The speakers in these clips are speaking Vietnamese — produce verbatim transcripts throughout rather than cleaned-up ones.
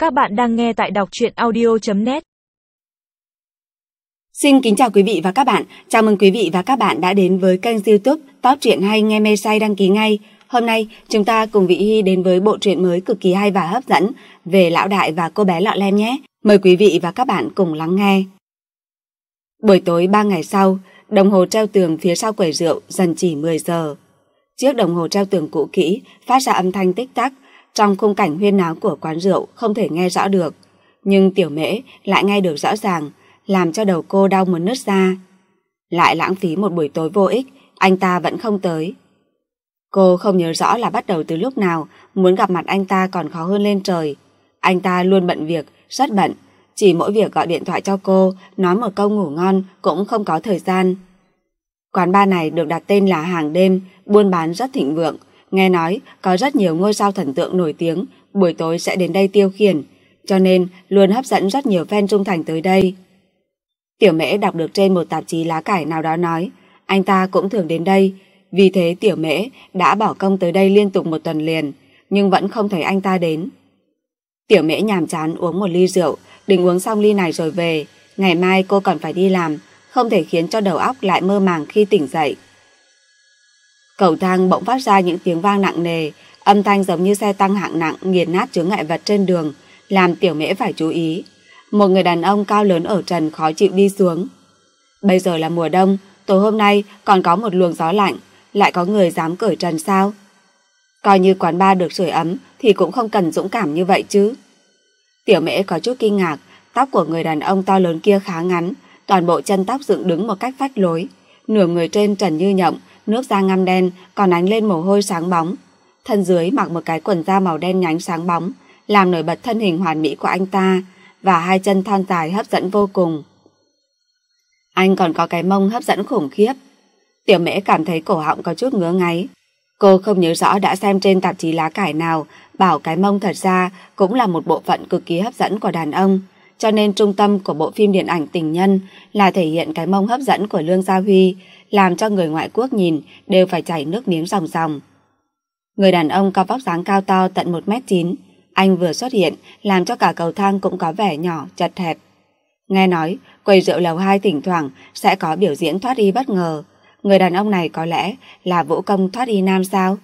Các bạn đang nghe tại đọc truyện audio chấm net. Xin kính chào quý vị và các bạn. Chào mừng quý vị và các bạn đã đến với kênh YouTube Top Truyện Hay Nghe Mê Say. Đăng ký ngay. Hôm nay chúng ta cùng Vị Hy đến với bộ truyện mới cực kỳ hay và hấp dẫn về Lão Đại và cô bé Lọ Lem nhé. Mời quý vị và các bạn cùng lắng nghe. Buổi tối ba ngày sau, đồng hồ treo tường phía sau quầy rượu dần chỉ mười giờ. Chiếc đồng hồ treo tường cũ kỹ phát ra âm thanh tích tắc. Trong khung cảnh huyên náo của quán rượu không thể nghe rõ được, nhưng Tiểu Mễ lại nghe được rõ ràng, làm cho đầu cô đau muốn nứt ra. Lại lãng phí một buổi tối vô ích, anh ta vẫn không tới. Cô không nhớ rõ là bắt đầu từ lúc nào, muốn gặp mặt anh ta còn khó hơn lên trời. Anh ta luôn bận việc, rất bận, chỉ mỗi việc gọi điện thoại cho cô, nói một câu ngủ ngon cũng không có thời gian. Quán bar này được đặt tên là Hàng Đêm, buôn bán rất thịnh vượng. Nghe nói có rất nhiều ngôi sao thần tượng nổi tiếng buổi tối sẽ đến đây tiêu khiển, cho nên luôn hấp dẫn rất nhiều fan trung thành tới đây. Tiểu Mễ đọc được trên một tạp chí lá cải nào đó nói anh ta cũng thường đến đây, vì thế Tiểu Mễ đã bỏ công tới đây liên tục một tuần liền, nhưng vẫn không thấy anh ta đến. Tiểu Mễ nhàm chán uống một ly rượu, định uống xong ly này rồi về, ngày mai cô còn phải đi làm, không thể khiến cho đầu óc lại mơ màng khi tỉnh dậy. Cầu thang bỗng phát ra những tiếng vang nặng nề, âm thanh giống như xe tăng hạng nặng nghiền nát chướng ngại vật trên đường, làm Tiểu Mễ phải chú ý. Một người đàn ông cao lớn ở trần khó chịu đi xuống. Bây giờ là mùa đông, tối hôm nay còn có một luồng gió lạnh, lại có người dám cởi trần sao? Coi như quán bar được sưởi ấm thì cũng không cần dũng cảm như vậy chứ. Tiểu Mễ có chút kinh ngạc, tóc của người đàn ông to lớn kia khá ngắn, toàn bộ chân tóc dựng đứng một cách phách lối, nửa người trên trần như nhộng, nước da ngăm đen còn ánh lên mồ hôi sáng bóng. Thân dưới mặc một cái quần da màu đen nhánh sáng bóng, làm nổi bật thân hình hoàn mỹ của anh ta, và hai chân thon dài hấp dẫn vô cùng. Anh còn có cái mông hấp dẫn khủng khiếp. Tiểu Mễ cảm thấy cổ họng có chút ngứa ngáy. Cô không nhớ rõ đã xem trên tạp chí lá cải nào bảo cái mông thật ra cũng là một bộ phận cực kỳ hấp dẫn của đàn ông, cho nên trung tâm của bộ phim điện ảnh Tình Nhân là thể hiện cái mông hấp dẫn của Lương Gia Huy, làm cho người ngoại quốc nhìn đều phải chảy nước miếng ròng ròng. Người đàn ông có vóc dáng cao to tận một mét chín, anh vừa xuất hiện làm cho cả cầu thang cũng có vẻ nhỏ, chật hẹp. Nghe nói quầy rượu lầu hai thỉnh thoảng sẽ có biểu diễn thoát y bất ngờ, người đàn ông này có lẽ là vũ công thoát y nam sao?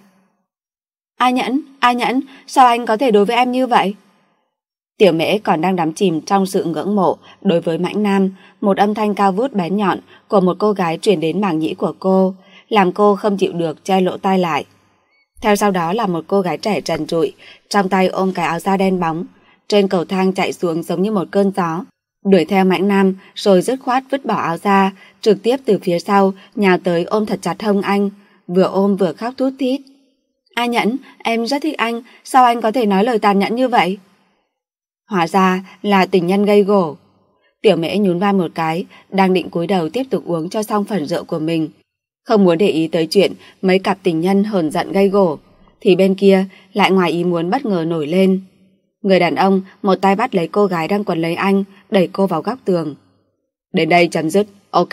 A Nhẫn, A Nhẫn, sao anh có thể đối với em như vậy? Tiểu Mễ còn đang đắm chìm trong sự ngưỡng mộ đối với mãnh nam, một âm thanh cao vút bén nhọn của một cô gái truyền đến màng nhĩ của cô, làm cô không chịu được che lỗ tai lại. Theo sau đó là một cô gái trẻ trần trụi, trong tay ôm cái áo da đen bóng, trên cầu thang chạy xuống giống như một cơn gió, đuổi theo mãnh nam rồi dứt khoát vứt bỏ áo da, trực tiếp từ phía sau nhào tới ôm thật chặt hông anh, vừa ôm vừa khóc thút thít. A Nhẫn, em rất thích anh, sao anh có thể nói lời tàn nhẫn như vậy? Hóa ra là tình nhân gây gổ. Tiểu Mễ nhún vai một cái, đang định cúi đầu tiếp tục uống cho xong phần rượu của mình, không muốn để ý tới chuyện mấy cặp tình nhân hờn giận gây gổ, thì bên kia lại ngoài ý muốn bất ngờ nổi lên. Người đàn ông một tay bắt lấy cô gái đang quấn lấy anh, đẩy cô vào góc tường. Đến đây chấm dứt, ok.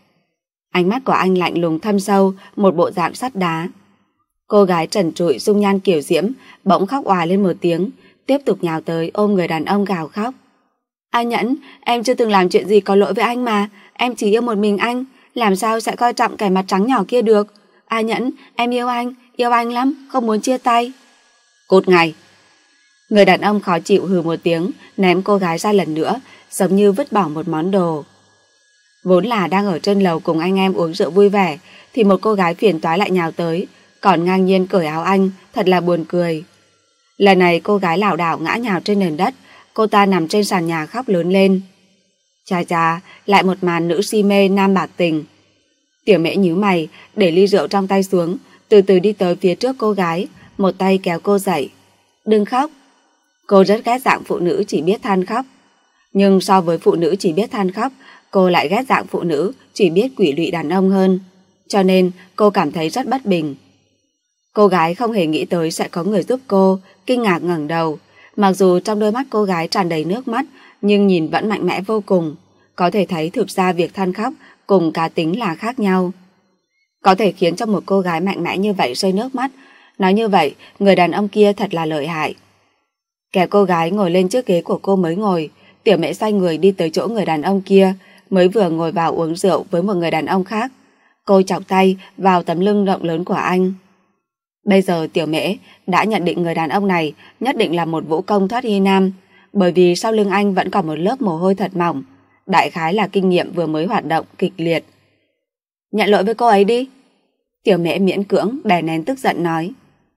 Ánh mắt của anh lạnh lùng thâm sâu, một bộ dạng sắt đá. Cô gái trần trụi dung nhan kiểu diễm bỗng khóc òa lên một tiếng, tiếp tục nhào tới ôm người đàn ông gào khóc. A Nhẫn, em chưa từng làm chuyện gì có lỗi với anh mà, em chỉ yêu một mình anh, làm sao sẽ coi trọng kẻ mặt trắng nhỏ kia được. A Nhẫn, em yêu anh, yêu anh lắm, không muốn chia tay. Cút ngay. Người đàn ông khó chịu hừ một tiếng, ném cô gái ra lần nữa, giống như vứt bỏ một món đồ. Vốn là đang ở trên lầu cùng anh em uống rượu vui vẻ, thì một cô gái phiền toái lại nhào tới, còn ngang nhiên cởi áo anh, thật là buồn cười. Lần này cô gái lảo đảo ngã nhào trên nền đất, cô ta nằm trên sàn nhà khóc lớn lên. Chà chà, lại một màn nữ si mê nam bạc tình. Tiểu Mễ nhíu mày, để ly rượu trong tay xuống, từ từ đi tới phía trước cô gái, một tay kéo cô dậy. Đừng khóc. Cô rất ghét dạng phụ nữ chỉ biết than khóc. Nhưng so với phụ nữ chỉ biết than khóc, cô lại ghét dạng phụ nữ chỉ biết quỷ lụy đàn ông hơn. Cho nên cô cảm thấy rất bất bình. Cô gái không hề nghĩ tới sẽ có người giúp cô, kinh ngạc ngẩng đầu. Mặc dù trong đôi mắt cô gái tràn đầy nước mắt, nhưng nhìn vẫn mạnh mẽ vô cùng. Có thể thấy thực ra việc than khóc cùng cá tính là khác nhau. Có thể khiến cho một cô gái mạnh mẽ như vậy rơi nước mắt. Nói như vậy, người đàn ông kia thật là lợi hại. Kéo cô gái ngồi lên chiếc ghế của cô mới ngồi, Tiểu Mễ xoay người đi tới chỗ người đàn ông kia, mới vừa ngồi vào uống rượu với một người đàn ông khác. Cô chọc tay vào tấm lưng rộng lớn của anh. Bây giờ Tiểu Mễ đã nhận định người đàn ông này nhất định là một vũ công thoát y nam, bởi vì sau lưng anh vẫn còn một lớp mồ hôi thật mỏng, đại khái là kinh nghiệm vừa mới hoạt động kịch liệt. Nhận lỗi với cô ấy đi. Tiểu Mễ miễn cưỡng đè nén tức giận nói.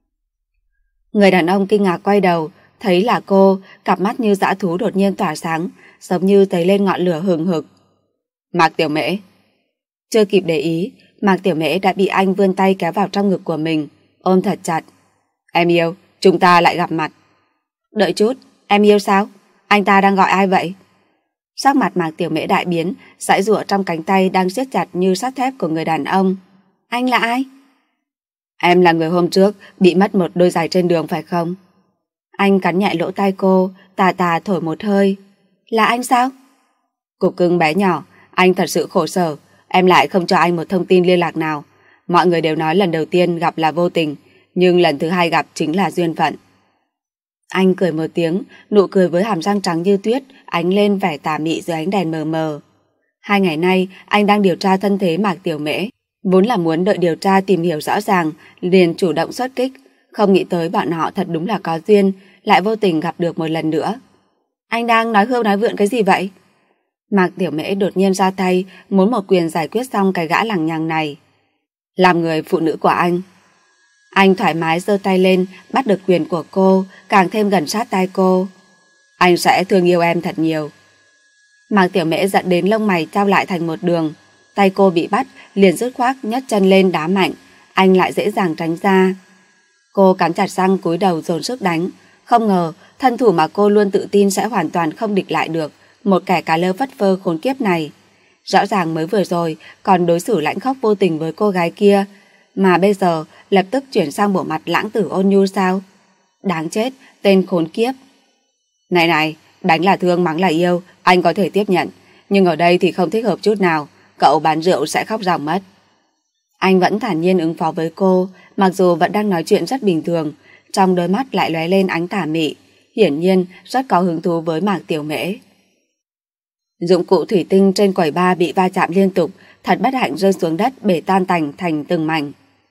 Người đàn ông kinh ngạc quay đầu, thấy là cô, cặp mắt như dã thú đột nhiên tỏa sáng, giống như thấy lên ngọn lửa hừng hực. Mạc Tiểu Mễ. Chưa kịp để ý, Mạc Tiểu Mễ đã bị anh vươn tay kéo vào trong ngực của mình, ôm thật chặt. Em yêu, chúng ta lại gặp mặt. Đợi chút, em yêu sao? Anh ta đang gọi ai vậy? Sắc mặt Mạc Tiểu Mễ đại biến, giãy giụa trong cánh tay đang siết chặt như sắt thép của người đàn ông. Anh là ai? Em là người hôm trước bị mất một đôi giày trên đường phải không? Anh cắn nhẹ lỗ tai cô, tà tà thổi một hơi. Là anh sao? Cục cưng bé nhỏ, anh thật sự khổ sở. Em lại không cho anh một thông tin liên lạc nào. Mọi người đều nói lần đầu tiên gặp là vô tình, nhưng lần thứ hai gặp chính là duyên phận. Anh cười một tiếng, nụ cười với hàm răng trắng như tuyết ánh lên vẻ tà mị dưới ánh đèn mờ mờ. Hai ngày nay anh đang điều tra thân thế Mạc Tiểu Mễ, vốn là muốn đợi điều tra tìm hiểu rõ ràng liền chủ động xuất kích, không nghĩ tới bọn họ thật đúng là có duyên, lại vô tình gặp được một lần nữa. Anh đang nói hưu nói vượn cái gì vậy? Mạc Tiểu Mễ đột nhiên ra tay, muốn một quyền giải quyết xong cái gã lằng nhằng này. Làm người phụ nữ của anh. Anh thoải mái giơ tay lên, bắt được quyền của cô, càng thêm gần sát tai cô. Anh sẽ thương yêu em thật nhiều. Mạc Tiểu Mễ giận đến lông mày trao lại thành một đường. Tay cô bị bắt, liền dứt khoát nhấc chân lên đá mạnh, anh lại dễ dàng tránh ra. Cô cắn chặt răng cúi đầu dồn sức đánh. Không ngờ, thân thủ mà cô luôn tự tin sẽ hoàn toàn không địch lại được một kẻ cà lơ phất phơ khốn kiếp này. Rõ ràng mới vừa rồi còn đối xử lãnh khóc vô tình với cô gái kia, mà bây giờ lập tức chuyển sang bộ mặt lãng tử ôn nhu sao? Đáng chết, tên khốn kiếp. Này này, đánh là thương mắng là yêu, anh có thể tiếp nhận, nhưng ở đây thì không thích hợp chút nào, cậu bán rượu sẽ khóc ròng mất. Anh vẫn thản nhiên ứng phó với cô, mặc dù vẫn đang nói chuyện rất bình thường, trong đôi mắt lại lóe lên ánh tà mị, hiển nhiên rất có hứng thú với Mạc Tiểu Mễ. Dụng cụ thủy tinh trên quầy bar bị va chạm liên tục, thật bất hạnh rơi xuống đất bể tan tành thành từng mảnh.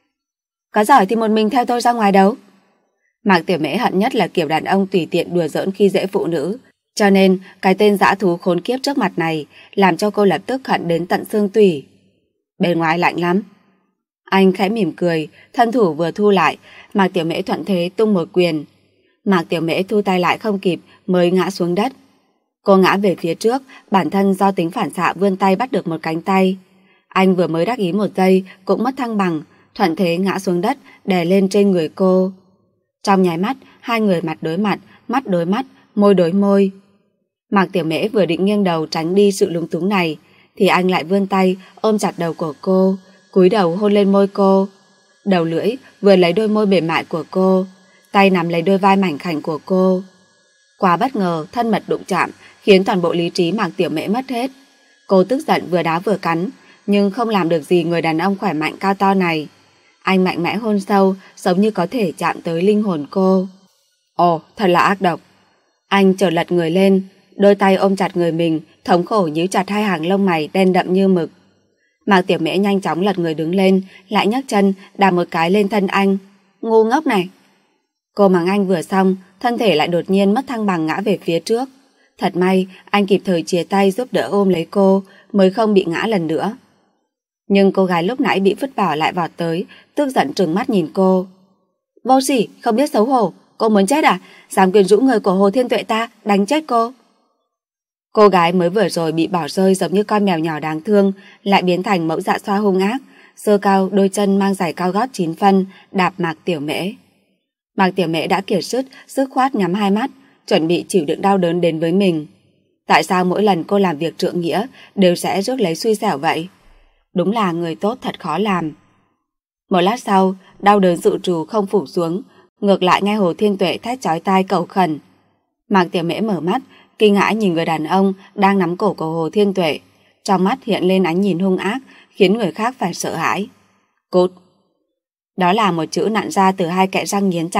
Có giỏi thì một mình theo tôi ra ngoài đấu. Mạc Tiểu Mễ hận nhất là kiểu đàn ông tùy tiện đùa giỡn khi dễ phụ nữ, cho nên cái tên dã thú khốn kiếp trước mặt này làm cho cô lập tức hận đến tận xương tủy. Bên ngoài lạnh lắm. Anh khẽ mỉm cười, thân thủ vừa thu lại, Mạc Tiểu Mễ thuận thế tung một quyền. Mạc Tiểu Mễ thu tay lại không kịp mới ngã xuống đất. Cô ngã về phía trước, bản thân do tính phản xạ vươn tay bắt được một cánh tay. Anh vừa mới đắc ý một giây cũng mất thăng bằng, thuận thế ngã xuống đất đè lên trên người cô. Trong nháy mắt, hai người mặt đối mặt, mắt đối mắt, môi đối môi. Mạc Tiểu Mễ vừa định nghiêng đầu tránh đi sự lúng túng này, thì anh lại vươn tay ôm chặt đầu của cô, cúi đầu hôn lên môi cô. Đầu lưỡi vừa lấy đôi môi mềm mại của cô, tay nắm lấy đôi vai mảnh khảnh của cô. Quá bất ngờ, thân mật đụng chạm khiến toàn bộ lý trí Mạc Tiểu Mễ mất hết. Cô tức giận vừa đá vừa cắn, nhưng không làm được gì người đàn ông khỏe mạnh cao to này. Anh mạnh mẽ hôn sâu, giống như có thể chạm tới linh hồn cô. Ồ, thật là ác độc. Anh chợt lật người lên, đôi tay ôm chặt người mình, thống khổ nhíu chặt hai hàng lông mày đen đậm như mực. Mạc Tiểu Mễ nhanh chóng lật người đứng lên, lại nhấc chân đạp một cái lên thân anh. Ngu ngốc này. Cô mắng anh vừa xong, thân thể lại đột nhiên mất thăng bằng ngã về phía trước. Thật may anh kịp thời chia tay giúp đỡ ôm lấy cô, mới không bị ngã lần nữa. Nhưng cô gái lúc nãy bị vứt bỏ lại vọt tới, tức giận trừng mắt nhìn cô. Vô sỉ, không biết xấu hổ, cô muốn chết à? Dám quyến rũ người của Hồ Thiên Tuệ ta, đánh chết cô. Cô gái mới vừa rồi bị bỏ rơi giống như con mèo nhỏ đáng thương, lại biến thành mẫu dạ xoa hung ác, giơ cao đôi chân mang giày cao gót chín phân, đạp Mạc Tiểu Mễ. Mạc Tiểu Mễ đã kiệt sức, dứt khoát nhắm hai mắt, chuẩn bị chịu đựng đau đớn đến với mình. Tại sao mỗi lần cô làm việc trượng nghĩa đều sẽ rước lấy xui xẻo vậy? Đúng là người tốt thật khó làm. Một lát sau, đau đớn dự trù không phủ xuống, ngược lại nghe Hồ Thiên Tuệ thét chói tai cầu khẩn. Mạc Tiểu Mễ mở mắt, kinh hãi nhìn người đàn ông đang nắm cổ của Hồ Thiên Tuệ, trong mắt hiện lên ánh nhìn hung ác, khiến người khác phải sợ hãi. Cút! Đó là một chữ nặn ra từ hai kẽ răng nghiến chặt,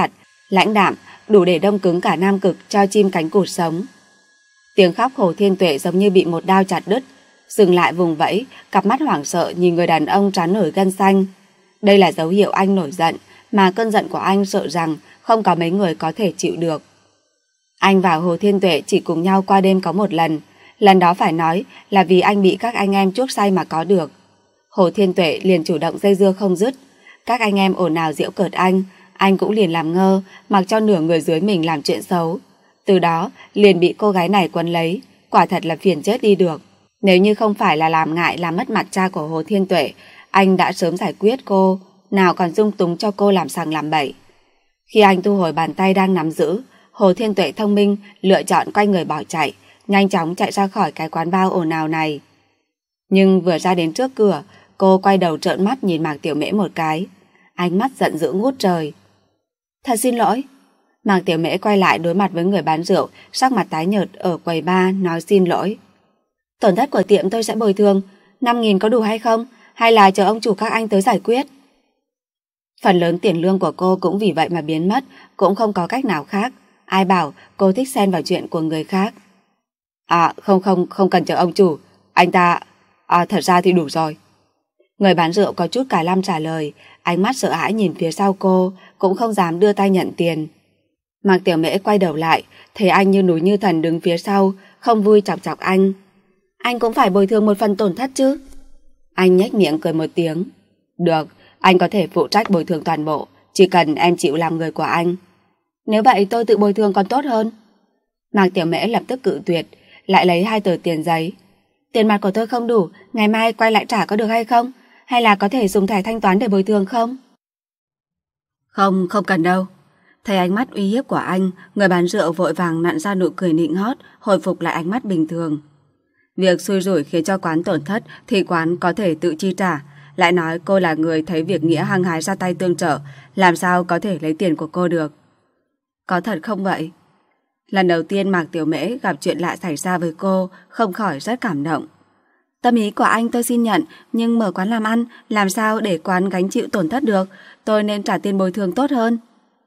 lãnh đạm, đủ để đông cứng cả Nam Cực cho chim cánh cụt sống. Tiếng khóc Hồ Thiên Tuệ giống như bị một đao chặt đứt, dừng lại vùng vẫy, cặp mắt hoảng sợ nhìn người đàn ông trán nổi gân xanh. Đây là dấu hiệu anh nổi giận, mà cơn giận của anh sợ rằng không có mấy người có thể chịu được. Anh và Hồ Thiên Tuệ chỉ cùng nhau qua đêm có một lần, lần đó phải nói là vì anh bị các anh em chuốc say mà có được. Hồ Thiên Tuệ liền chủ động dây dưa không dứt, các anh em ồn ào giễu cợt anh, anh cũng liền làm ngơ, mặc cho nửa người dưới mình làm chuyện xấu. Từ đó liền bị cô gái này quấn lấy, quả thật là phiền chết đi được. Nếu như không phải là làm ngại làm mất mặt cha của Hồ Thiên Tuệ, anh đã sớm giải quyết cô, nào còn dung túng cho cô làm sằng làm bậy. Khi anh thu hồi bàn tay đang nắm giữ, Hồ Thiên Tuệ thông minh lựa chọn quay người bỏ chạy, nhanh chóng chạy ra khỏi cái quán bar ồn ào này. Nhưng vừa ra đến trước cửa, cô quay đầu trợn mắt nhìn Mạc Tiểu Mễ một cái, ánh mắt giận dữ ngút trời. Thật xin lỗi. Mạc Tiểu Mễ quay lại đối mặt với người bán rượu, sắc mặt tái nhợt ở quầy bar nói xin lỗi. Tổn thất của tiệm tôi sẽ bồi thường, năm nghìn có đủ hay không? Hay là chờ ông chủ các anh tới giải quyết? Phần lớn tiền lương của cô cũng vì vậy mà biến mất, cũng không có cách nào khác. Ai bảo cô thích xen vào chuyện của người khác. À không không, không cần chờ ông chủ. Anh ta... À thật ra thì đủ rồi. Người bán rượu có chút cả lăm trả lời, ánh mắt sợ hãi nhìn phía sau cô, cũng không dám đưa tay nhận tiền. Mạc Tiểu Mễ quay đầu lại, thấy anh như núi như thần đứng phía sau, không vui chọc chọc anh. Anh cũng phải bồi thường một phần tổn thất chứ? Anh nhếch miệng cười một tiếng. Được, anh có thể phụ trách bồi thường toàn bộ, chỉ cần em chịu làm người của anh. Nếu vậy tôi tự bồi thường còn tốt hơn. Mạc Tiểu Mễ lập tức cự tuyệt, lại lấy hai tờ tiền giấy. Tiền mặt của tôi không đủ, ngày mai quay lại trả có được hay không? Hay là có thể dùng thẻ thanh toán để bồi thường không? Không, không cần đâu. Thấy ánh mắt uy hiếp của anh, người bán rượu vội vàng nặn ra nụ cười nịnh hót, hồi phục lại ánh mắt bình thường. Việc xui rủi khiến cho quán tổn thất thì quán có thể tự chi trả. Lại nói cô là người thấy việc nghĩa hăng hái ra tay tương trợ, làm sao có thể lấy tiền của cô được? Có thật không vậy? Lần đầu tiên Mạc Tiểu Mễ gặp chuyện lạ xảy ra với cô, không khỏi rất cảm động. Tâm ý của anh tôi xin nhận, nhưng mở quán làm ăn, làm sao để quán gánh chịu tổn thất được? Tôi nên trả tiền bồi thường tốt hơn.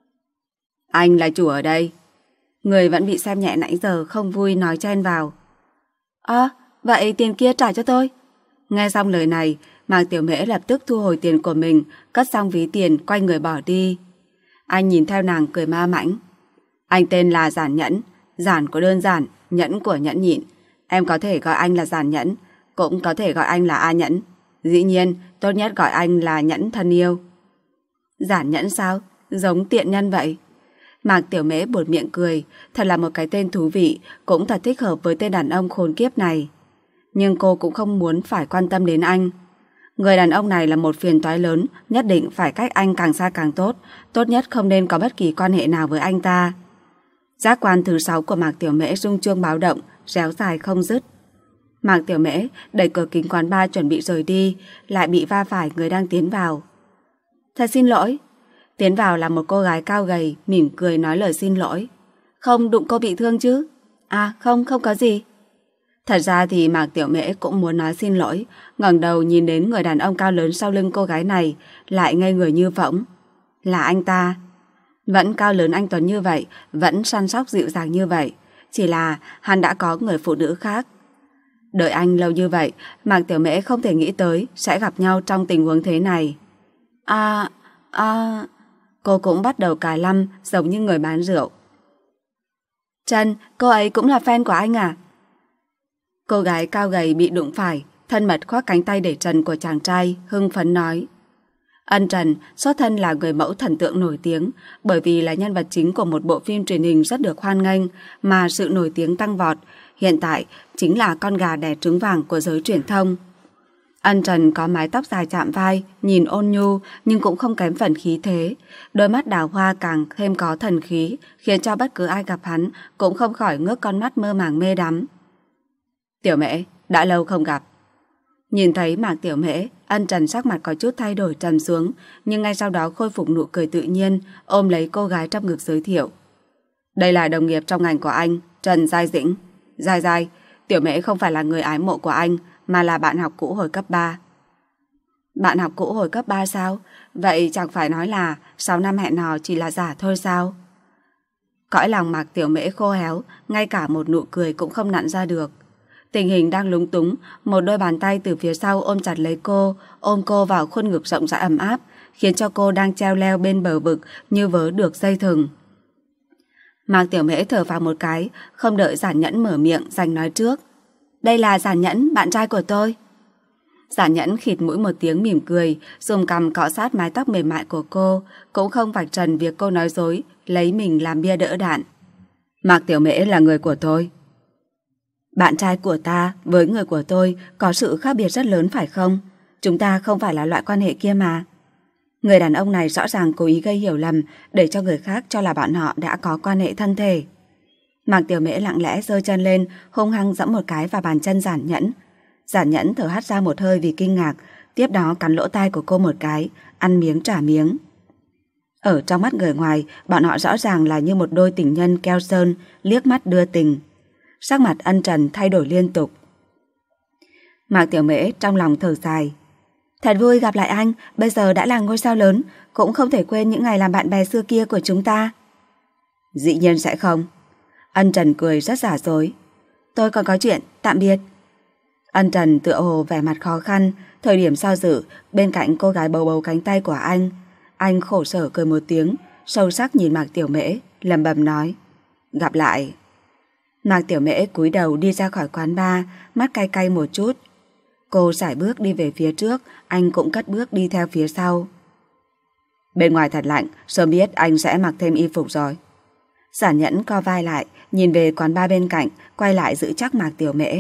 Anh là chủ ở đây. Người vẫn bị xem nhẹ nãy giờ không vui nói chen vào. À, vậy tiền kia trả cho tôi. Nghe xong lời này, Mạc Tiểu Mễ lập tức thu hồi tiền của mình, cất xong ví tiền, quay người bỏ đi. Anh nhìn theo nàng cười ma mãnh. Anh tên là Giản Nhẫn, giản của đơn giản, nhẫn của nhẫn nhịn. Em có thể gọi anh là Giản Nhẫn, cũng có thể gọi anh là A Nhẫn. Dĩ nhiên, tốt nhất gọi anh là Nhẫn thân yêu. Giản Nhẫn sao? Giống tiện nhân vậy. Mạc Tiểu Mễ buột miệng cười, thật là một cái tên thú vị, cũng thật thích hợp với tên đàn ông khốn kiếp này. Nhưng cô cũng không muốn phải quan tâm đến anh. Người đàn ông này là một phiền toái lớn, nhất định phải cách anh càng xa càng tốt, tốt nhất không nên có bất kỳ quan hệ nào với anh ta. Giác quan thứ sáu của Mạc Tiểu Mễ rung chuông báo động, réo dài không dứt. Mạc Tiểu Mễ đẩy cửa kính quán bar chuẩn bị rời đi, lại bị va phải người đang tiến vào. Thật xin lỗi. Tiến vào là một cô gái cao gầy, mỉm cười nói lời xin lỗi. Không đụng cô bị thương chứ? À không, không có gì. Thật ra thì Mạc Tiểu Mễ cũng muốn nói xin lỗi, ngẩng đầu nhìn đến người đàn ông cao lớn sau lưng cô gái này, lại ngây người như phỗng. Là anh ta. Vẫn cao lớn anh tuấn như vậy, vẫn săn sóc dịu dàng như vậy, chỉ là hắn đã có người phụ nữ khác. Đợi anh lâu như vậy, Mạc Tiểu Mễ không thể nghĩ tới sẽ gặp nhau trong tình huống thế này. À, à... Cô cũng bắt đầu cài lăm giống như người bán rượu. Trần, cô ấy cũng là fan của anh à? Cô gái cao gầy bị đụng phải, thân mật khoác cánh tay để trần của chàng trai, hưng phấn nói. Ân Trần xuất thân là người mẫu thần tượng nổi tiếng, bởi vì là nhân vật chính của một bộ phim truyền hình rất được hoan nghênh mà sự nổi tiếng tăng vọt, hiện tại chính là con gà đẻ trứng vàng của giới truyền thông. Ân Trần có mái tóc dài chạm vai, nhìn ôn nhu nhưng cũng không kém phần khí thế, đôi mắt đào hoa càng thêm có thần khí, khiến cho bất cứ ai gặp hắn cũng không khỏi ngước con mắt mơ màng mê đắm. Tiểu Mễ, đã lâu không gặp. Nhìn thấy Mạc Tiểu Mễ, Ân Trần sắc mặt có chút thay đổi trầm xuống, nhưng ngay sau đó khôi phục nụ cười tự nhiên, ôm lấy cô gái trong ngực giới thiệu. Đây là đồng nghiệp trong ngành của anh, Trần Giai Dĩnh. Giai Giai, Tiểu Mễ không phải là người ái mộ của anh, mà là bạn học cũ hồi cấp ba. Bạn học cũ hồi cấp ba sao? Vậy chẳng phải nói là sáu năm hẹn hò chỉ là giả thôi sao? Cõi lòng Mạc Tiểu Mễ khô héo, ngay cả một nụ cười cũng không nặn ra được. Tình hình đang lúng túng, một đôi bàn tay từ phía sau ôm chặt lấy cô, ôm cô vào khuôn ngực rộng rãi ấm áp, khiến cho cô đang treo leo bên bờ vực như vớ được dây thừng. Mạc Tiểu Mễ thở vào một cái, không đợi Giản Nhẫn mở miệng, giành nói trước. Đây là Giản Nhẫn, bạn trai của tôi. Giản Nhẫn khịt mũi một tiếng mỉm cười, dùng cằm cọ sát mái tóc mềm mại của cô, cũng không vạch trần việc cô nói dối, lấy mình làm bia đỡ đạn. Mạc Tiểu Mễ là người của tôi. Bạn trai của ta với người của tôi có sự khác biệt rất lớn phải không? Chúng ta không phải là loại quan hệ kia mà. Người đàn ông này rõ ràng cố ý gây hiểu lầm để cho người khác cho là bọn họ đã có quan hệ thân thể. Mạc Tiểu Mễ lặng lẽ giơ chân lên, hung hăng giẫm một cái vào bàn chân Giản Nhẫn. Giản Nhẫn thở hắt ra một hơi vì kinh ngạc, tiếp đó cắn lỗ tai của cô một cái, ăn miếng trả miếng. Ở trong mắt người ngoài, bọn họ rõ ràng là như một đôi tình nhân keo sơn, liếc mắt đưa tình. Sắc mặt Ân Trần thay đổi liên tục. Mạc Tiểu Mễ trong lòng thở dài. Thật vui gặp lại anh, bây giờ đã là ngôi sao lớn, cũng không thể quên những ngày làm bạn bè xưa kia của chúng ta. Dĩ nhiên sẽ không. Ân Trần cười rất giả dối. Tôi còn có chuyện, tạm biệt. Ân Trần tựa hồ vẻ mặt khó khăn, thời điểm do dự, bên cạnh cô gái bầu bầu cánh tay của anh. Anh khổ sở cười một tiếng, sâu sắc nhìn Mạc Tiểu Mễ, lẩm bẩm nói. Gặp lại. Mạc Tiểu Mễ cúi đầu đi ra khỏi quán bar, mắt cay cay một chút. Cô sải bước đi về phía trước, anh cũng cất bước đi theo phía sau. Bên ngoài thật lạnh, sớm biết anh sẽ mặc thêm y phục rồi. Giản Nhẫn co vai lại, nhìn về quán bar bên cạnh, quay lại giữ chắc Mạc Tiểu Mễ.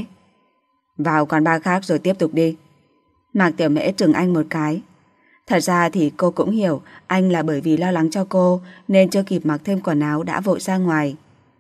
Vào quán bar khác rồi tiếp tục đi. Mạc Tiểu Mễ trừng anh một cái. Thật ra thì cô cũng hiểu anh là bởi vì lo lắng cho cô nên chưa kịp mặc thêm quần áo đã vội ra ngoài.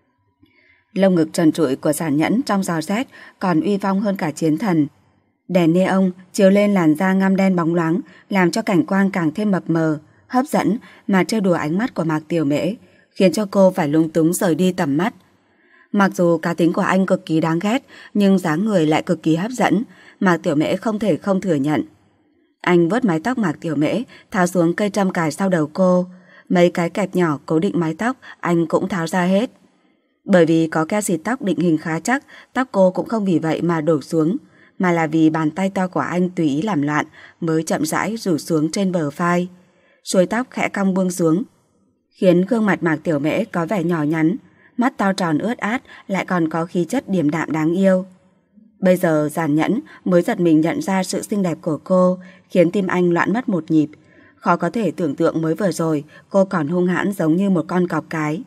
Lông ngực trần trụi của Giản Nhẫn trong gió rét còn uy phong hơn cả chiến thần. Đèn neon chiếu lên làn da ngăm đen bóng loáng, làm cho cảnh quang càng thêm mập mờ, hấp dẫn mà trêu đùa ánh mắt của Mạc Tiểu Mễ, khiến cho cô phải lung túng rời đi tầm mắt. Mặc dù cá tính của anh cực kỳ đáng ghét, nhưng dáng người lại cực kỳ hấp dẫn, Mạc Tiểu Mễ không thể không thừa nhận. Anh vớt mái tóc Mạc Tiểu Mễ, tháo xuống cây trâm cài sau đầu cô. Mấy cái kẹp nhỏ cố định mái tóc anh cũng tháo ra hết. Bởi vì có keo xịt tóc định hình khá chắc, tóc cô cũng không vì vậy mà đổ xuống, mà là vì bàn tay to của anh tùy ý làm loạn mới chậm rãi rủ xuống trên bờ vai. Xuôi tóc khẽ cong buông xuống, khiến gương mặt Mạc Tiểu Mễ có vẻ nhỏ nhắn, mắt to tròn ướt át lại còn có khí chất điềm đạm đáng yêu. Bây giờ Giản Nhẫn mới giật mình nhận ra sự xinh đẹp của cô, khiến tim anh loạn mất một nhịp. Khó có thể tưởng tượng mới vừa rồi cô còn hung hãn giống như một con cọp cái.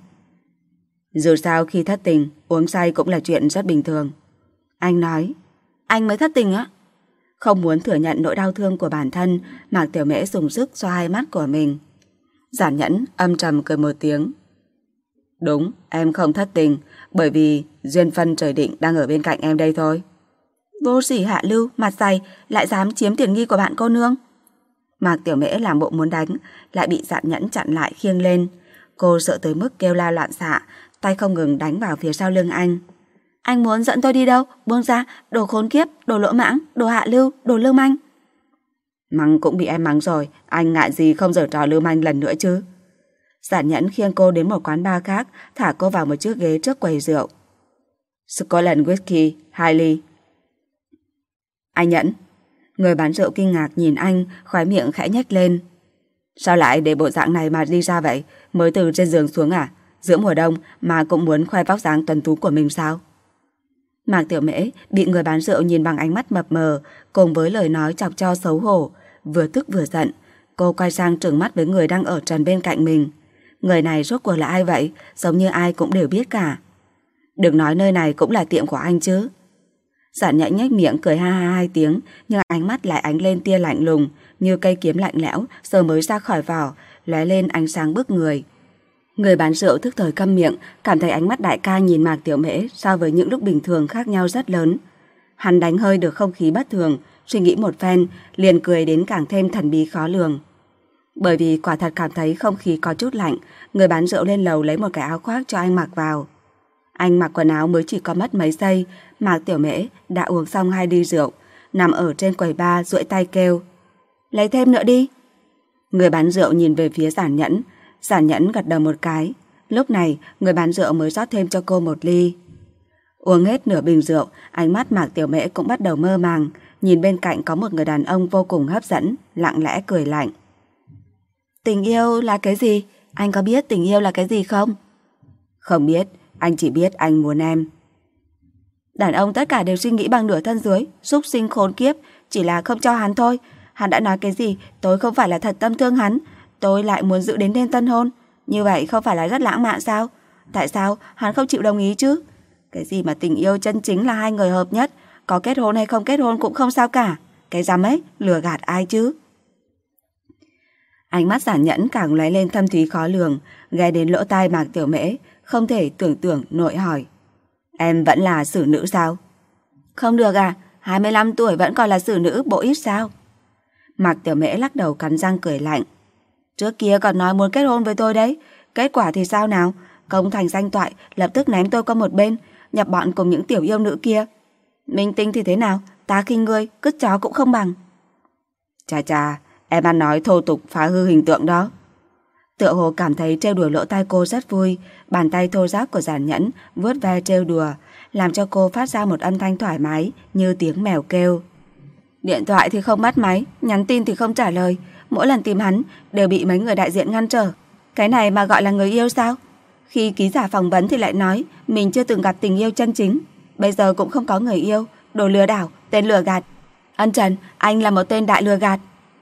Dù sao khi thất tình, uống say cũng là chuyện rất bình thường. Anh nói. Anh mới thất tình á? Không muốn thừa nhận nỗi đau thương của bản thân, Mạc Tiểu Mễ dùng sức xoa hai mắt của mình. Giản Nhẫn âm trầm cười một tiếng. Đúng, em không thất tình, bởi vì duyên phân trời định đang ở bên cạnh em đây thôi. Vô sỉ hạ lưu, mặt dày, lại dám chiếm tiện nghi của bạn cô nương. Mạc Tiểu Mễ làm bộ muốn đánh, lại bị Giản Nhẫn chặn lại khiêng lên. Cô sợ tới mức kêu la loạn xạ, tay không ngừng đánh vào phía sau lưng anh. Anh muốn dẫn tôi đi đâu? Buông ra, đồ khốn kiếp, đồ lỗ mãng, đồ hạ lưu, đồ lưu manh. Mắng cũng bị em mắng rồi, anh ngại gì không giở trò lưu manh lần nữa chứ. Giản Nhẫn khiêng cô đến một quán bar khác, thả cô vào một chiếc ghế trước quầy rượu. Scotland whisky, hai ly. Anh Nhẫn. Người bán rượu kinh ngạc nhìn anh, khóe miệng khẽ nhếch lên. Sao lại để bộ dạng này mà đi ra vậy? Mới từ trên giường xuống à? Giữa mùa đông mà cũng muốn khoe vóc dáng tuấn tú của mình sao? Mạc Tiểu Mễ bị người bán rượu nhìn bằng ánh mắt mập mờ, cùng với lời nói chọc cho xấu hổ, vừa tức vừa giận. Cô quay sang trừng mắt với người đang ở trần bên cạnh mình. Người này rốt cuộc là ai vậy? Giống như ai cũng đều biết cả. Đừng nói nơi này cũng là tiệm của anh chứ. Giản Nhẫn nhếch miệng cười ha ha hai tiếng, nhưng ánh mắt lại ánh lên tia lạnh lùng, như cây kiếm lạnh lẽo giờ mới ra khỏi vỏ, lóe lên ánh sáng bức người. Người bán rượu thức thời câm miệng, cảm thấy ánh mắt đại ca nhìn Mạc Tiểu Mễ so với những lúc bình thường khác nhau rất lớn. Hắn đánh hơi được không khí bất thường, suy nghĩ một phen, liền cười đến càng thêm thần bí khó lường. Bởi vì quả thật cảm thấy không khí có chút lạnh, người bán rượu lên lầu lấy một cái áo khoác cho anh mặc vào. Anh mặc quần áo mới chỉ có mất mấy giây, Mạc Tiểu Mễ đã uống xong hai ly rượu, nằm ở trên quầy bar duỗi tay kêu. Lấy thêm nữa đi. Người bán rượu nhìn về phía Giản Nhẫn, Giản Nhẫn gật đầu một cái. Lúc này, người bán rượu mới rót thêm cho cô một ly. Uống hết nửa bình rượu, ánh mắt Mạc Tiểu Mễ cũng bắt đầu mơ màng, nhìn bên cạnh có một người đàn ông vô cùng hấp dẫn, lặng lẽ cười lạnh. Tình yêu là cái gì? Anh có biết tình yêu là cái gì không? Không biết, anh chỉ biết anh muốn em. Đàn ông tất cả đều suy nghĩ bằng nửa thân dưới, súc sinh khốn kiếp, chỉ là không cho hắn thôi. Hắn đã nói cái gì, tôi không phải là thật tâm thương hắn, tôi lại muốn giữ đến đêm tân hôn. Như vậy không phải là rất lãng mạn sao? Tại sao hắn không chịu đồng ý chứ? Cái gì mà tình yêu chân chính là hai người hợp nhất, có kết hôn hay không kết hôn cũng không sao cả. Cái dám ấy, lừa gạt ai chứ? Ánh mắt Giản Nhẫn càng lóe lên thâm thúy khó lường, ghé đến lỗ tai Mạc Tiểu Mễ, không thể tưởng tượng nổi hỏi. Em vẫn là xử nữ sao? Không được à, hai mươi lăm tuổi vẫn còn là xử nữ, bộ ít sao? Mạc Tiểu Mễ lắc đầu cắn răng cười lạnh. Trước kia còn nói muốn kết hôn với tôi đấy, kết quả thì sao nào? Công thành danh toại, lập tức ném tôi qua một bên, nhập bọn cùng những tiểu yêu nữ kia. Minh tinh thì thế nào? Ta khinh ngươi, cứt chó cũng không bằng. Chà chà, em ăn nói thô tục phá hư hình tượng đó. Tựa hồ cảm thấy trêu đùa lỗ tai cô rất vui, bàn tay thô ráp của Giản Nhẫn vuốt ve trêu đùa, làm cho cô phát ra một âm thanh thoải mái như tiếng mèo kêu. Điện thoại thì không bắt máy, nhắn tin thì không trả lời, mỗi lần tìm hắn đều bị mấy người đại diện ngăn trở. Cái này mà gọi là người yêu sao? Khi ký giả phỏng vấn thì lại nói mình chưa từng gặp tình yêu chân chính, bây giờ cũng không có người yêu, đồ lừa đảo, tên lừa gạt. Ân Trần, anh là một tên đại lừa gạt.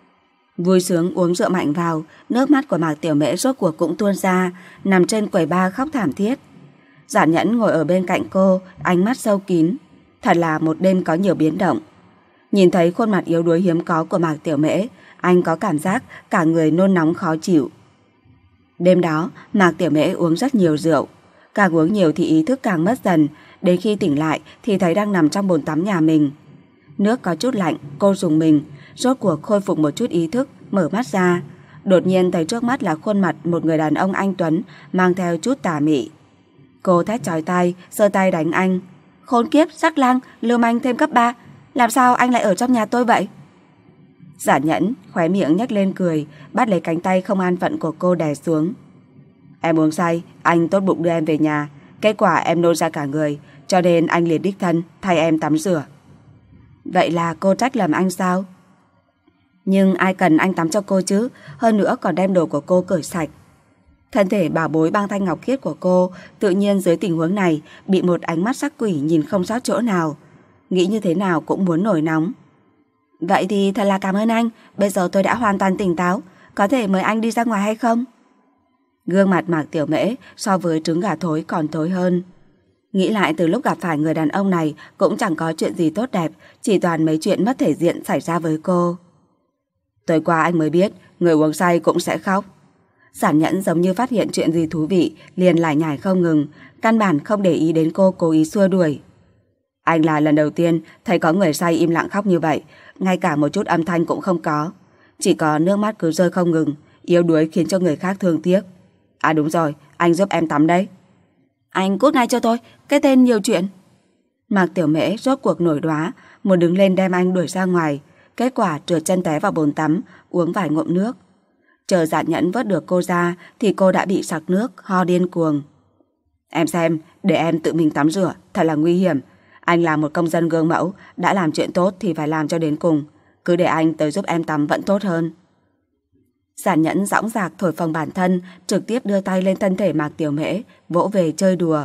Vui sướng uống rượu mạnh vào, nước mắt của Mạc Tiểu Mễ rốt cuộc cũng tuôn ra, nằm trên quầy bar khóc thảm thiết. Giản Nhẫn ngồi ở bên cạnh cô, ánh mắt sâu kín. Thật là một đêm có nhiều biến động. Nhìn thấy khuôn mặt yếu đuối hiếm có của Mạc Tiểu Mễ, anh có cảm giác cả người nôn nóng khó chịu. Đêm đó, Mạc Tiểu Mễ uống rất nhiều rượu. Càng uống nhiều thì ý thức càng mất dần, đến khi tỉnh lại thì thấy đang nằm trong bồn tắm nhà mình. Nước có chút lạnh, cô rùng mình, rốt cuộc khôi phục một chút ý thức, mở mắt ra. Đột nhiên thấy trước mắt là khuôn mặt một người đàn ông anh tuấn, mang theo chút tà mị. Cô thét chói tai, giơ tay đánh anh. Khốn kiếp, sắc lang, lưu manh thêm cấp ba. Làm sao anh lại ở trong nhà tôi vậy? Giản Nhẫn khóe miệng nhếch lên cười, bắt lấy cánh tay không an phận của cô đè xuống. Em uống say, anh tốt bụng đưa em về nhà. Kết quả em nôn ra cả người, cho nên anh liền đích thân thay em tắm rửa. Vậy là cô trách lầm anh sao? Nhưng ai cần anh tắm cho cô chứ, hơn nữa còn đem đồ của cô cởi sạch. Thân thể bảo bối băng thanh ngọc khiết của cô tự nhiên dưới tình huống này bị một ánh mắt sắc quỷ nhìn không sót chỗ nào. Nghĩ như thế nào cũng muốn nổi nóng. Vậy thì thật là cảm ơn anh, bây giờ tôi đã hoàn toàn tỉnh táo, có thể mời anh đi ra ngoài hay không? Gương mặt Mạc Tiểu Mễ so với trứng gà thối còn thối hơn. Nghĩ lại từ lúc gặp phải người đàn ông này cũng chẳng có chuyện gì tốt đẹp, chỉ toàn mấy chuyện mất thể diện xảy ra với cô. Tối qua anh mới biết, người uống say cũng sẽ khóc. Giản Nhẫn giống như phát hiện chuyện gì thú vị, liền lải nhải không ngừng, căn bản không để ý đến cô cố ý xua đuổi. Anh là lần đầu tiên thấy có người say im lặng khóc như vậy, ngay cả một chút âm thanh cũng không có. Chỉ có nước mắt cứ rơi không ngừng, yếu đuối khiến cho người khác thương tiếc. À đúng rồi, anh giúp em tắm đấy. Anh cút ngay cho tôi, cái tên nhiều chuyện. Mạc Tiểu Mễ rốt cuộc nổi đoá, muốn đứng lên đem anh đuổi ra ngoài. Kết quả trượt chân té vào bồn tắm, uống vài ngụm nước. Chờ Giản Nhẫn vớt được cô ra thì cô đã bị sặc nước, ho điên cuồng. Em xem, để em tự mình tắm rửa, thật là nguy hiểm. Anh là một công dân gương mẫu, đã làm chuyện tốt thì phải làm cho đến cùng. Cứ để anh tới giúp em tắm vẫn tốt hơn. Giản Nhẫn dõng dạc thổi phồng bản thân, trực tiếp đưa tay lên thân thể Mạc Tiểu Mễ, vỗ về chơi đùa.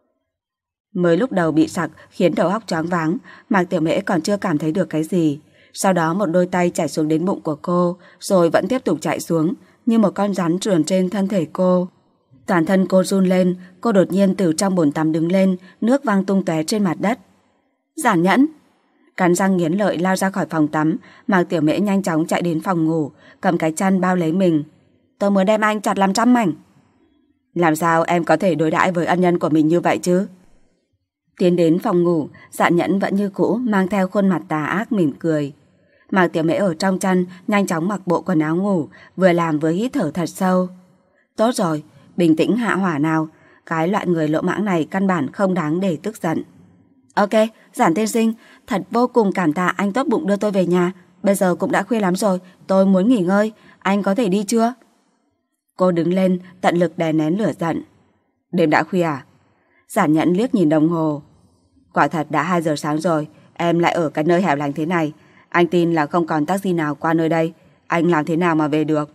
Mới lúc đầu bị sặc khiến đầu óc choáng váng, Mạc Tiểu Mễ còn chưa cảm thấy được cái gì. Sau đó một đôi tay chảy xuống đến bụng của cô, rồi vẫn tiếp tục chạy xuống, như một con rắn trườn trên thân thể cô. Toàn thân cô run lên, cô đột nhiên từ trong bồn tắm đứng lên, nước văng tung tóe trên mặt đất. Giản Nhẫn! Cắn răng nghiến lợi lao ra khỏi phòng tắm, Mạc Tiểu Mễ nhanh chóng chạy đến phòng ngủ, cầm cái chăn bao lấy mình. Tôi muốn đem anh chặt làm trăm mảnh. Làm sao em có thể đối đãi với ân nhân của mình như vậy chứ? Tiến đến phòng ngủ, Giản Nhẫn vẫn như cũ, mang theo khuôn mặt tà ác mỉm cười. Mạc Tiểu Mễ ở trong chăn nhanh chóng mặc bộ quần áo ngủ, vừa làm vừa hít thở thật sâu. Tốt rồi, bình tĩnh hạ hỏa nào, cái loại người lỗ mãng này căn bản không đáng để tức giận. Ok, Giản tiên sinh, thật vô cùng cảm tạ anh tốt bụng đưa tôi về nhà. Bây giờ cũng đã khuya lắm rồi, tôi muốn nghỉ ngơi, anh có thể đi chưa? Cô đứng lên, tận lực đè nén lửa giận. Đêm đã khuya à? Giản Nhẫn liếc nhìn đồng hồ. Quả thật đã hai giờ sáng rồi, em lại ở cái nơi hẻo lánh thế này. Anh tin là không còn taxi nào qua nơi đây. Anh làm thế nào mà về được?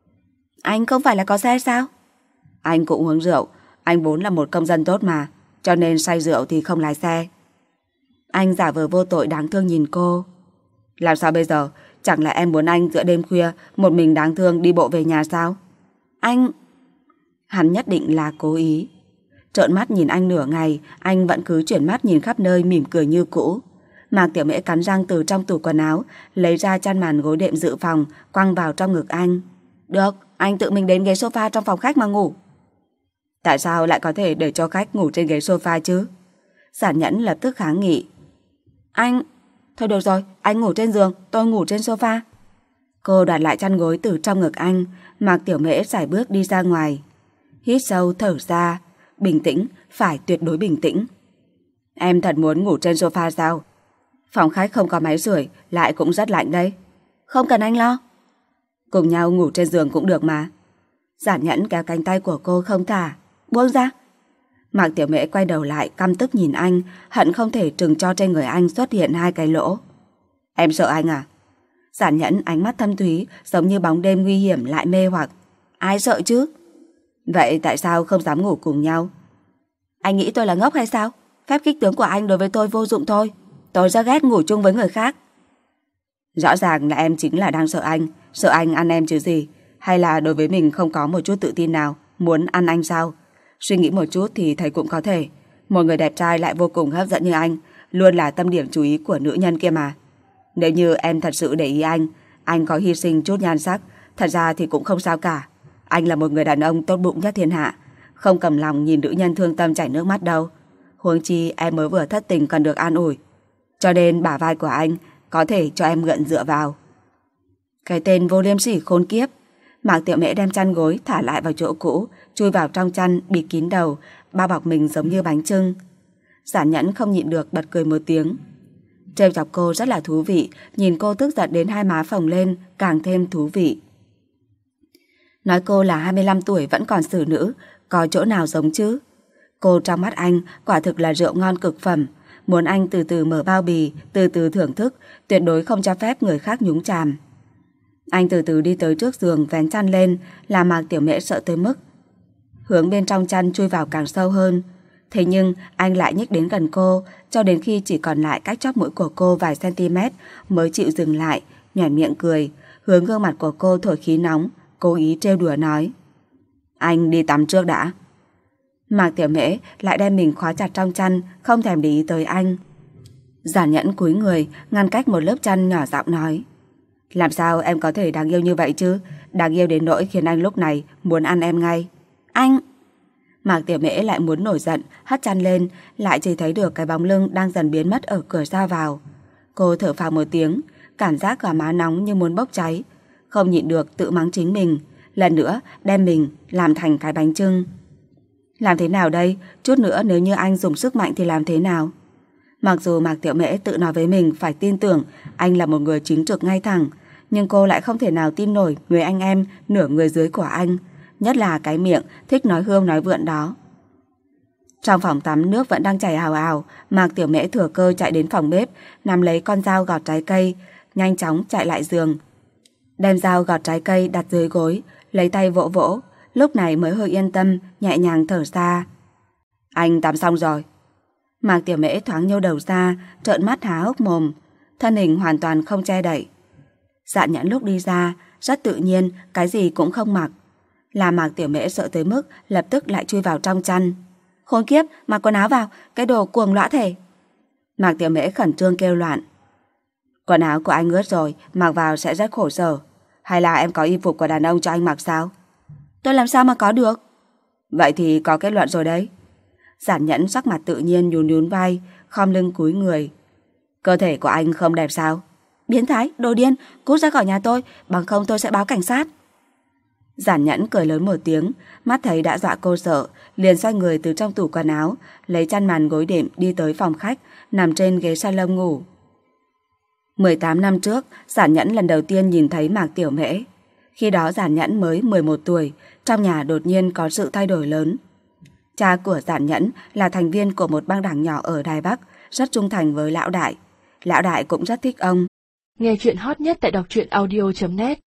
Anh không phải là có xe sao? Anh cũng uống rượu. Anh vốn là một công dân tốt mà, cho nên say rượu thì không lái xe. Anh giả vờ vô tội đáng thương nhìn cô. Làm sao bây giờ? Chẳng lẽ em muốn anh giữa đêm khuya một mình đáng thương đi bộ về nhà sao? Anh... Hắn nhất định là cố ý. Trợn mắt nhìn anh nửa ngày, anh vẫn cứ chuyển mắt nhìn khắp nơi mỉm cười như cũ. Mạc Tiểu Mễ cắn răng từ trong tủ quần áo lấy ra chăn màn gối đệm dự phòng, quăng vào trong ngực anh. Được, anh tự mình đến ghế sofa trong phòng khách mà ngủ. Tại sao lại có thể để cho khách ngủ trên ghế sofa chứ? Giản Nhẫn lập tức kháng nghị. Anh... Thôi được rồi, anh ngủ trên giường, tôi ngủ trên sofa. Cô đoạt lại chăn gối từ trong ngực anh. Mạc Tiểu Mễ sải bước đi ra ngoài. Hít sâu thở ra. Bình tĩnh, phải tuyệt đối bình tĩnh. Em thật muốn ngủ trên sofa sao? Phòng khách không có máy sưởi, lại cũng rất lạnh đấy. Không cần anh lo. Cùng nhau ngủ trên giường cũng được mà. Giản Nhẫn kéo cánh tay của cô không thả. Buông ra. Mạc Tiểu Mễ quay đầu lại căm tức nhìn anh, hận không thể trừng cho trên người anh xuất hiện hai cái lỗ. Em sợ anh à? Giản Nhẫn ánh mắt thâm thúy, giống như bóng đêm nguy hiểm lại mê hoặc. Ai sợ chứ? Vậy tại sao không dám ngủ cùng nhau? Anh nghĩ tôi là ngốc hay sao? Phép khích tướng của anh đối với tôi vô dụng thôi. Tôi rất ghét ngủ chung với người khác. Rõ ràng là em chính là đang sợ anh. Sợ anh ăn em chứ gì? Hay là đối với mình không có một chút tự tin nào, muốn ăn anh sao? Suy nghĩ một chút thì thấy cũng có thể. Một người đẹp trai lại vô cùng hấp dẫn như anh luôn là tâm điểm chú ý của nữ nhân kia mà. Nếu như em thật sự để ý anh, anh có hy sinh chút nhan sắc, thật ra thì cũng không sao cả. Anh là một người đàn ông tốt bụng nhất thiên hạ, không cầm lòng nhìn nữ nhân thương tâm chảy nước mắt đâu. Huống chi em mới vừa thất tình còn được an ủi. Cho nên bả vai của anh có thể cho em gượng dựa vào. Cái tên vô liêm sỉ khốn kiếp. Mạc Tiểu Mễ đem chăn gối thả lại vào chỗ cũ, chui vào trong chăn bịt kín đầu, bao bọc mình giống như bánh chưng. Giản Nhẫn không nhịn được bật cười một tiếng. Trêu chọc cô rất là thú vị, nhìn cô tức giận đến hai má phồng lên càng thêm thú vị. Nói cô là hai mươi lăm tuổi vẫn còn xử nữ, có chỗ nào giống chứ? Cô trong mắt anh quả thực là rượu ngon cực phẩm, muốn anh từ từ mở bao bì, từ từ thưởng thức, tuyệt đối không cho phép người khác nhúng chàm. Anh từ từ đi tới trước giường vén chăn lên, làm Mạc Tiểu Mễ sợ tới mức hướng bên trong chăn chui vào càng sâu hơn. Thế nhưng anh lại nhích đến gần cô, cho đến khi chỉ còn lại cách chóp mũi của cô vài cm mới chịu dừng lại, nhoẻn miệng cười, hướng gương mặt của cô thổi khí nóng, cố ý trêu đùa nói: Anh đi tắm trước đã. Mạc Tiểu Mễ lại đem mình khóa chặt trong chăn, không thèm để ý tới anh. Giản Nhẫn cúi người ngăn cách một lớp chăn, nhỏ giọng nói: Làm sao em có thể đáng yêu như vậy chứ? Đáng yêu đến nỗi khiến anh lúc này muốn ăn em ngay. Anh... Mạc Tiểu Mễ lại muốn nổi giận, hất chăn lên, lại chỉ thấy được cái bóng lưng đang dần biến mất ở cửa ra vào. Cô thở phào một tiếng, cảm giác gò má nóng như muốn bốc cháy, không nhịn được tự mắng chính mình, lần nữa đem mình làm thành cái bánh chưng. Làm thế nào đây? Chút nữa nếu như anh dùng sức mạnh thì làm thế nào? Mặc dù Mạc Tiểu Mễ tự nói với mình phải tin tưởng anh là một người chính trực ngay thẳng, nhưng cô lại không thể nào tin nổi người anh em nửa người dưới của anh, nhất là cái miệng thích nói hươu nói vượn đó. Trong phòng tắm nước vẫn đang chảy ào ào, Mạc Tiểu Mễ thừa cơ chạy đến phòng bếp, nắm lấy con dao gọt trái cây, nhanh chóng chạy lại giường, đem dao gọt trái cây đặt dưới gối, lấy tay vỗ vỗ, lúc này mới hơi yên tâm, nhẹ nhàng thở ra. Anh tắm xong rồi. Mạc Tiểu Mễ thoáng nhô đầu ra, trợn mắt há hốc mồm, thân hình hoàn toàn không che đậy. Giản Nhẫn lúc đi ra rất tự nhiên, cái gì cũng không mặc, làm Mạc Tiểu Mễ sợ tới mức lập tức lại chui vào trong chăn. Khốn kiếp, mặc quần áo vào, cái đồ cuồng lõa thể. Mạc Tiểu Mễ khẩn trương kêu loạn. Quần áo của anh ướt rồi, mặc vào sẽ rất khổ sở. Hay là em có y phục của đàn ông cho anh mặc sao? Tôi làm sao mà có được? Vậy thì có kết luận rồi đấy. Giản Nhẫn sắc mặt tự nhiên nhún nhún vai, khom lưng cúi người. Cơ thể của anh không đẹp sao? Biến thái, đồ điên, cút ra khỏi nhà tôi, bằng không tôi sẽ báo cảnh sát. Giản Nhẫn cười lớn một tiếng, mắt thấy đã dọa cô sợ, liền xoay người từ trong tủ quần áo, lấy chăn màn gối đệm đi tới phòng khách, nằm trên ghế salon ngủ. mười tám năm trước, Giản Nhẫn lần đầu tiên nhìn thấy Mạc Tiểu Mễ. Khi đó Giản Nhẫn mới mười một tuổi, trong nhà đột nhiên có sự thay đổi lớn. Cha của Giản Nhẫn là thành viên của một băng đảng nhỏ ở Đài Bắc, rất trung thành với lão đại. Lão đại cũng rất thích ông. Nghe chuyện hot nhất tại đọc truyện audio chấm net